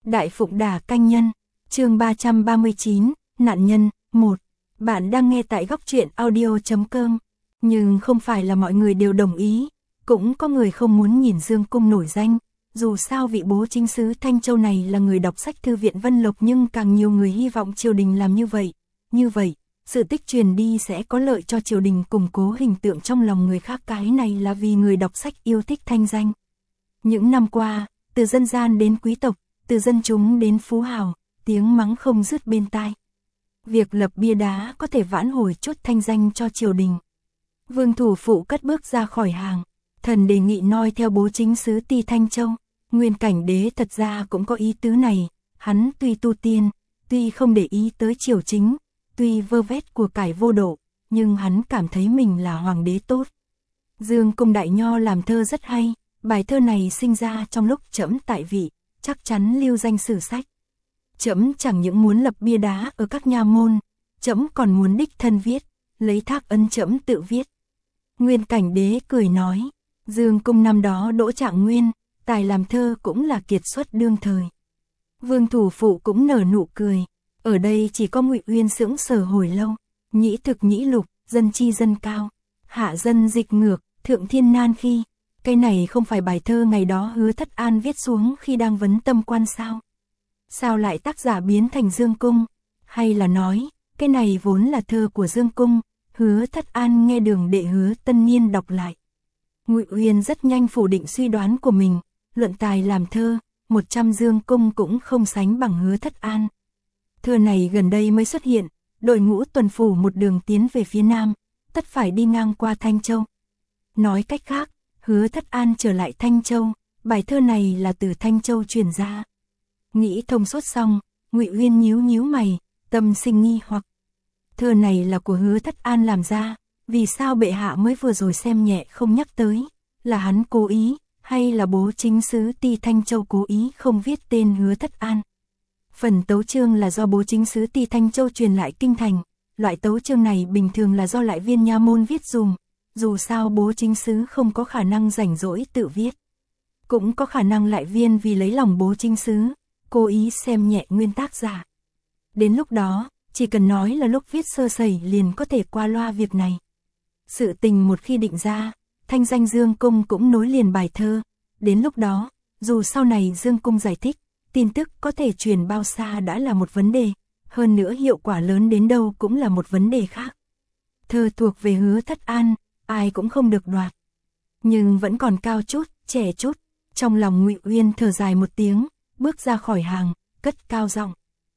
Đại Phụng Đả Canh Nhân, chương 339, nạn nhân, 1. Bạn đang nghe tại góc truyện audio.com, nhưng không phải là mọi người đều đồng ý, cũng có người không muốn nhìn Dương Cung nổi danh, dù sao vị bố chính sứ Thanh Châu này là người đọc sách thư viện Vân Lộc, nhưng càng nhiều người hy vọng triều đình làm như vậy. Như vậy, sự tích truyền đi sẽ có lợi cho triều đình củng cố hình tượng trong lòng người khác, cái này là vì người đọc sách yêu thích thanh danh. Những năm qua, từ dân gian đến quý tộc, từ dân chúng đến phú hào, tiếng mắng không dứt bên tai. Việc lập bia đá có thể vãn hồi chút thanh danh cho triều đình. Vương Thủ Phụ cất bước ra khỏi hàng, thần đề nghị noi theo bố chính sứ Ti Thanh Châu. Nguyên Cảnh Đế thật ra cũng có ý tứ này, hắn tuy tu tiên, tuy không để ý tới triều chính, tuy vơ vét của cải vô độ, nhưng hắn cảm thấy mình là hoàng đế tốt. Dương Cung đại nho làm thơ rất hay, bài thơ này sinh ra trong lúc trẫm tại vị, chắc chắn lưu danh sử sách. Trẫm chẳng những muốn lập bia đá ở các nha môn, trẫm còn muốn đích thân viết, lấy thác ân trẫm tự viết. Nguyên Cảnh Đế cười nói, Dương Cung năm đó đỗ trạng nguyên, tài làm thơ cũng là kiệt xuất đương thời. Vương Thủ Phụ cũng nở nụ cười, ở đây chỉ có Ngụy Uyên sững sờ hồi lâu. Nhĩ thực nhĩ lục, dân chi dân cao, hạ dân dịch ngược, thượng thiên nan khi. Cái này không phải bài thơ ngày đó Hứa Thất An viết xuống khi đang vấn tâm quan sao? Sao lại tác giả biến thành Dương Cung? Hay là nói, cái này vốn là thơ của Dương Cung, Hứa Thất An nghe Đường đệ Hứa Tân Niên đọc lại. Ngụy Uyên rất nhanh phủ định suy đoán của mình, luận tài làm thơ, 100 Dương Cung cũng không sánh bằng Hứa Thất An. Thơ này gần đây mới xuất hiện, đội ngũ tuần phủ một đường tiến về phía nam, tất phải đi ngang qua Thanh Châu. Nói cách khác, Hứa Thất An trở lại Thanh Châu, bài thơ này là từ Thanh Châu truyền ra. Nghĩ thông suốt xong, Ngụy Uyên nhíu nhíu mày, tâm sinh nghi hoặc. Thơ này là của Hứa Thất An làm ra, vì sao bệ hạ mới vừa rồi xem nhẹ không nhắc tới, là hắn cố ý, hay là bố chính sứ Ti Thanh Châu cố ý không viết tên Hứa Thất An. Phần tấu chương là do bố chính sứ Ti Thanh Châu truyền lại kinh thành, loại tấu chương này bình thường là do lại viên nha môn viết dùm, dù sao bố chính sứ không có khả năng rảnh rỗi tự viết. Cũng có khả năng lại viên vì lấy lòng bố chính sứ, cố ý xem nhẹ nguyên tác giả. Đến lúc đó, chỉ cần nói là lúc viết sơ sẩy liền có thể qua loa việc này. Sự tình một khi định ra, thanh danh Dương Cung cũng nối liền bài thơ, đến lúc đó, dù sau này Dương Cung giải thích, tin tức có thể truyền bao xa đã là một vấn đề, hơn nữa hiệu quả lớn đến đâu cũng là một vấn đề khác. Thơ thuộc về Hứa Thất An, ai cũng không được đoạt. Nhưng vẫn còn cao chút, trẻ chút, trong lòng Ngụy Uyên thở dài một tiếng, bước ra khỏi hàng, cất cao giọng.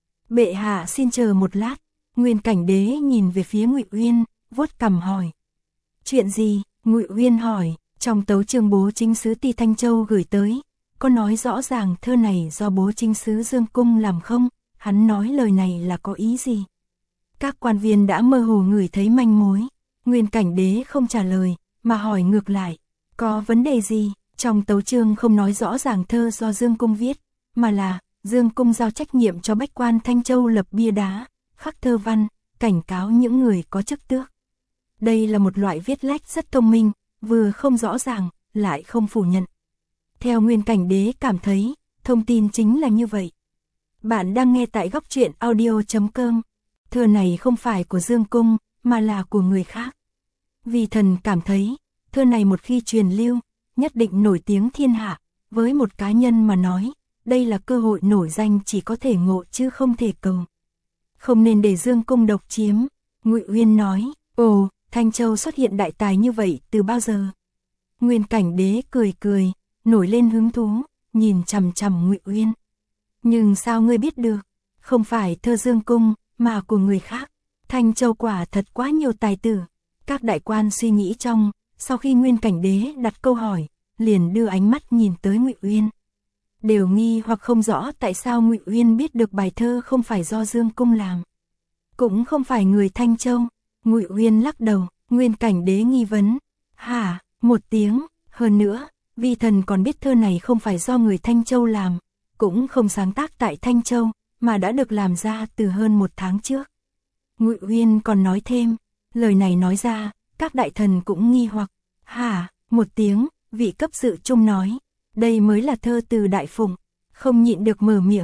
Bệ hạ xin chờ một lát. Nguyên Cảnh Đế nhìn về phía Ngụy Uyên, vuốt cằm hỏi. Chuyện gì? Ngụy Uyên hỏi, trong tấu chương bố chính sứ Ti Thanh Châu gửi tới, có nói rõ ràng thơ này do bố chính sứ Dương Cung làm không? Hắn nói lời này là có ý gì? Các quan viên đã mơ hồ ngửi thấy manh mối. Nguyên Cảnh Đế không trả lời, mà hỏi ngược lại, có vấn đề gì? Trong tấu chương không nói rõ ràng thơ do Dương Cung viết, mà là Dương Cung giao trách nhiệm cho bách quan Thanh Châu lập bia đá, khắc thơ văn, cảnh cáo những người có chức tước. Đây là một loại viết lách rất thông minh, vừa không rõ ràng, lại không phủ nhận. Theo Nguyên Cảnh Đế cảm thấy, thông tin chính là như vậy. Bạn đang nghe tại góc truyện audio.com. Thơ này không phải của Dương Cung, mà là của người khác. Vì thần cảm thấy, thơ này một khi truyền lưu, nhất định nổi tiếng thiên hạ. Với một cá nhân mà nói, đây là cơ hội nổi danh chỉ có thể ngộ chứ không thể cầu. Không nên để Dương Cung độc chiếm. Ngụy Uyên nói, ồ, Thanh Châu xuất hiện đại tài như vậy từ bao giờ? Nguyên Cảnh Đế cười cười, nổi lên hứng thú, nhìn chằm chằm Ngụy Uyên. Nhưng sao ngươi biết được? Không phải thơ Dương Cung, mà của người khác. Thanh Châu quả thật quá nhiều tài tử. Các đại quan suy nghĩ trong, sau khi Nguyên Cảnh Đế đặt câu hỏi, liền đưa ánh mắt nhìn tới Ngụy Uyên. Đều nghi hoặc không rõ tại sao Ngụy Uyên biết được bài thơ không phải do Dương Cung làm. Cũng không phải người Thanh Châu. Ngụy Uyên lắc đầu, Nguyên Cảnh Đế nghi vấn. Hả, một tiếng, hơn nữa, vi thần còn biết thơ này không phải do người Thanh Châu làm, cũng không sáng tác tại Thanh Châu, mà đã được làm ra từ hơn 1 tháng trước. Ngụy Uyên còn nói thêm, lời này nói ra, các đại thần cũng nghi hoặc. Hả, một tiếng, vị cấp sự trung nói, đây mới là thơ từ Đại Phụng, không nhịn được mở miệng,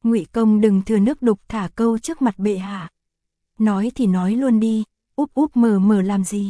Ngụy công đừng thừa nước đục thả câu trước mặt bệ hạ. Nói thì nói luôn đi, úp úp mờ mờ làm gì?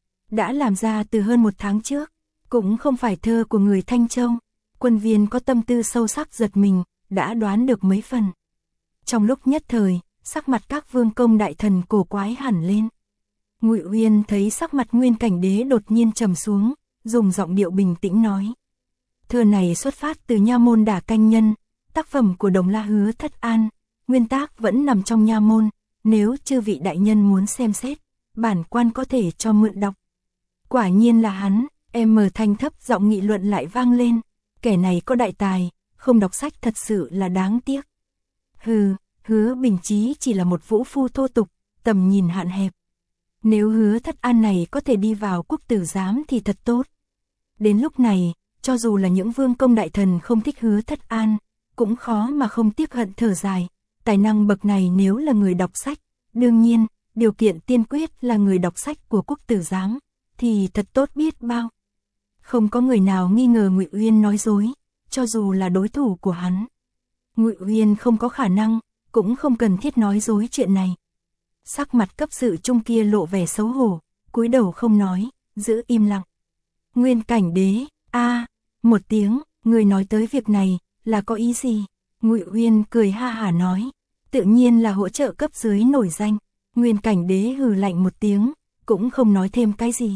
Đã làm ra từ hơn 1 tháng trước, cũng không phải thơ của người Thanh Châu. Quân viên có tâm tư sâu sắc giật mình, đã đoán được mấy phần. Trong lúc nhất thời, sắc mặt các vương công đại thần cổ quái hẳn lên. Ngụy Uyên thấy sắc mặt Nguyên Cảnh Đế đột nhiên trầm xuống, dùng giọng điệu bình tĩnh nói. Thơ này xuất phát từ nha môn Đả Canh Nhân, tác phẩm của Đồng La Hứa Thất An, nguyên tác vẫn nằm trong nha môn, nếu chư vị đại nhân muốn xem xét, bản quan có thể cho mượn đọc. Quả nhiên là hắn, em mở thanh thấp giọng nghị luận lại vang lên, kẻ này có đại tài, không đọc sách thật sự là đáng tiếc. Hừ, Hứa Bình Chí chỉ là một vũ phu thô tục, tầm nhìn hạn hẹp. Nếu Hứa Thất An này có thể đi vào quốc tử giám thì thật tốt. Đến lúc này, cho dù là những vương công đại thần không thích Hứa Thất An, cũng khó mà không tiếc hận thở dài. Tài năng bậc này nếu là người đọc sách, đương nhiên, điều kiện tiên quyết là người đọc sách của quốc tử giám, thì thật tốt biết bao. Không có người nào nghi ngờ Ngụy Uyên nói dối, cho dù là đối thủ của hắn. Ngụy Uyên không có khả năng, cũng không cần thiết nói dối chuyện này. Sắc mặt cấp sự trung kia lộ vẻ xấu hổ, cúi đầu không nói, giữ im lặng. Nguyên Cảnh Đế, một tiếng, người nói tới việc này, là có ý gì? Ngụy Uyên cười ha hả nói, tự nhiên là hỗ trợ cấp dưới nổi danh. Nguyên Cảnh Đế hừ lạnh một tiếng, cũng không nói thêm cái gì.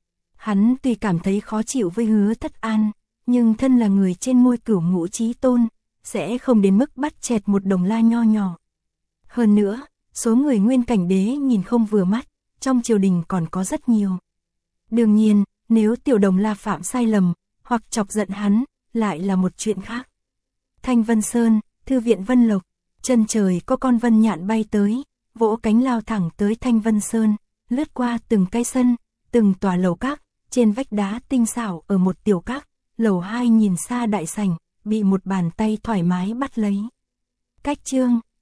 Hắn tuy cảm thấy khó chịu với Hứa Thất An, nhưng thân là người trên ngôi Cửu Ngũ Chí Tôn, sẽ không đến mức bắt chẹt một Đồng La nho nhỏ. Hơn nữa, số người Nguyên Cảnh Đế nhìn không vừa mắt, trong triều đình còn có rất nhiều. Đương nhiên, nếu tiểu Đồng La phạm sai lầm, hoặc chọc giận hắn, lại là một chuyện khác. Thanh Vân Sơn, thư viện Vân Lộc, chân trời có con vân nhạn bay tới, vỗ cánh lao thẳng tới Thanh Vân Sơn, lướt qua từng cái sân, từng tòa lầu các, trên vách đá tinh xảo ở một tiểu các, lầu 2 nhìn xa đại sảnh, bị một bàn tay thoải mái bắt lấy. Cách chương